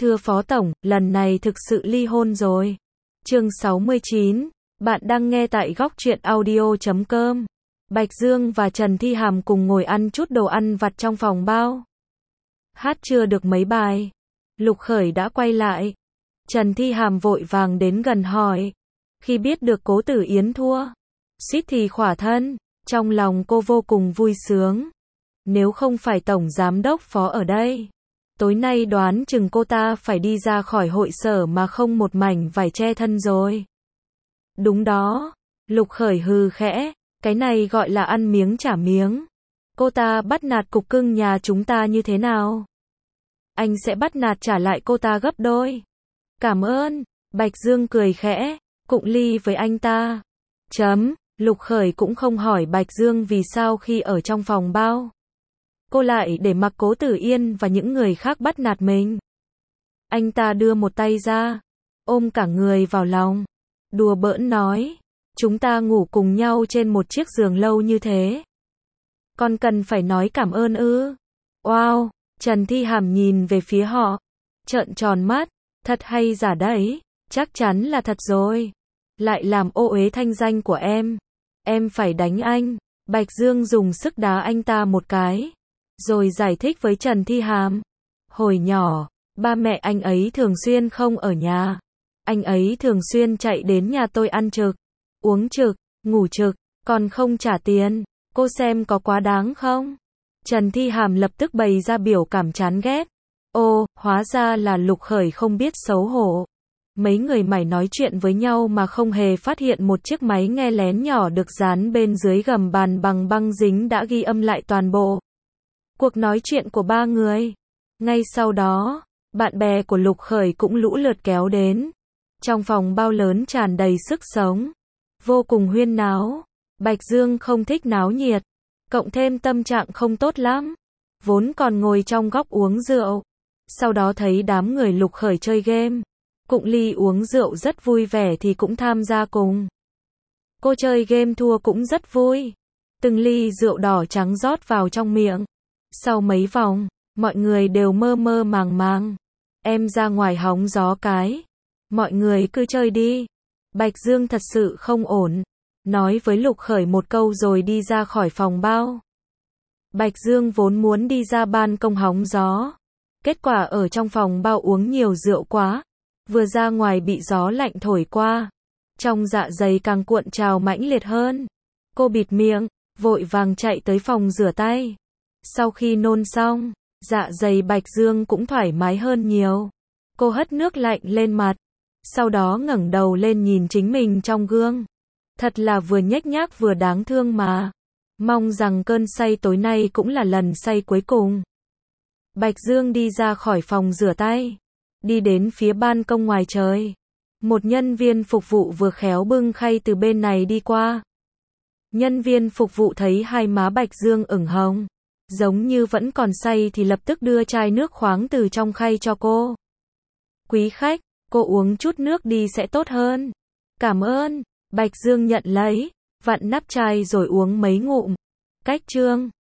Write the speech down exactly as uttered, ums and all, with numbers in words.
Thưa Phó Tổng, lần này thực sự ly hôn rồi. Chương sáu mươi chín, bạn đang nghe tại góc truyện audio chấm com. Bạch Dương và Trần Thi Hàm cùng ngồi ăn chút đồ ăn vặt trong phòng bao. Hát chưa được mấy bài, Lục Khởi đã quay lại. Trần Thi Hàm vội vàng đến gần hỏi. Khi biết được Cố Tử Yến thua, suýt thì khỏa thân, trong lòng cô vô cùng vui sướng. Nếu không phải Tổng Giám đốc Phó ở đây, tối nay đoán chừng cô ta phải đi ra khỏi hội sở mà không một mảnh vải che thân rồi. Đúng đó, Lục Khởi hừ khẽ, cái này gọi là ăn miếng trả miếng. Cô ta bắt nạt cục cưng nhà chúng ta như thế nào? Anh sẽ bắt nạt trả lại cô ta gấp đôi. Cảm ơn, Bạch Dương cười khẽ, cụng ly với anh ta. Chấm, Lục Khởi cũng không hỏi Bạch Dương vì sao khi ở trong phòng bao, cô lại để mặc Cố Tử Yên và những người khác bắt nạt mình. Anh ta đưa một tay ra, ôm cả người vào lòng, đùa bỡn nói, chúng ta ngủ cùng nhau trên một chiếc giường lâu như thế, còn cần phải nói cảm ơn ư? Wow, Trần Thi Hàm nhìn về phía họ, trợn tròn mắt, thật hay giả đấy, chắc chắn là thật rồi, lại làm ô uế thanh danh của em, em phải đánh anh. Bạch Dương dùng sức đá anh ta một cái, rồi giải thích với Trần Thi Hàm. Hồi nhỏ, ba mẹ anh ấy thường xuyên không ở nhà. Anh ấy thường xuyên chạy đến nhà tôi ăn trực, uống trực, ngủ trực, còn không trả tiền. Cô xem có quá đáng không? Trần Thi Hàm lập tức bày ra biểu cảm chán ghét. Ô, hóa ra là Lục Khởi không biết xấu hổ. Mấy người mải nói chuyện với nhau mà không hề phát hiện một chiếc máy nghe lén nhỏ được dán bên dưới gầm bàn bằng băng dính đã ghi âm lại toàn bộ cuộc nói chuyện của ba người. Ngay sau đó, bạn bè của Lục Khởi cũng lũ lượt kéo đến. Trong phòng bao lớn tràn đầy sức sống, vô cùng huyên náo. Bạch Dương không thích náo nhiệt, cộng thêm tâm trạng không tốt lắm, vốn còn ngồi trong góc uống rượu. Sau đó thấy đám người Lục Khởi chơi game, cụng ly uống rượu rất vui vẻ thì cũng tham gia cùng. Cô chơi game thua cũng rất vui, từng ly rượu đỏ trắng rót vào trong miệng. Sau mấy vòng, mọi người đều mơ mơ màng màng. Em ra ngoài hóng gió cái, mọi người cứ chơi đi. Bạch Dương thật sự không ổn, nói với Lục Khởi một câu rồi đi ra khỏi phòng bao. Bạch Dương vốn muốn đi ra ban công hóng gió, kết quả ở trong phòng bao uống nhiều rượu quá, vừa ra ngoài bị gió lạnh thổi qua, trong dạ dày càng cuộn trào mãnh liệt hơn. Cô bịt miệng, vội vàng chạy tới phòng rửa tay. Sau khi nôn xong, dạ dày Bạch Dương cũng thoải mái hơn nhiều. Cô hất nước lạnh lên mặt, sau đó ngẩng đầu lên nhìn chính mình trong gương. Thật là vừa nhếch nhác vừa đáng thương mà. Mong rằng cơn say tối nay cũng là lần say cuối cùng. Bạch Dương đi ra khỏi phòng rửa tay, đi đến phía ban công ngoài trời. Một nhân viên phục vụ vừa khéo bưng khay từ bên này đi qua. Nhân viên phục vụ thấy hai má Bạch Dương ửng hồng, giống như vẫn còn say thì lập tức đưa chai nước khoáng từ trong khay cho cô. Quý khách, cô uống chút nước đi sẽ tốt hơn. Cảm ơn. Bạch Dương nhận lấy, vặn nắp chai rồi uống mấy ngụm. Cách chương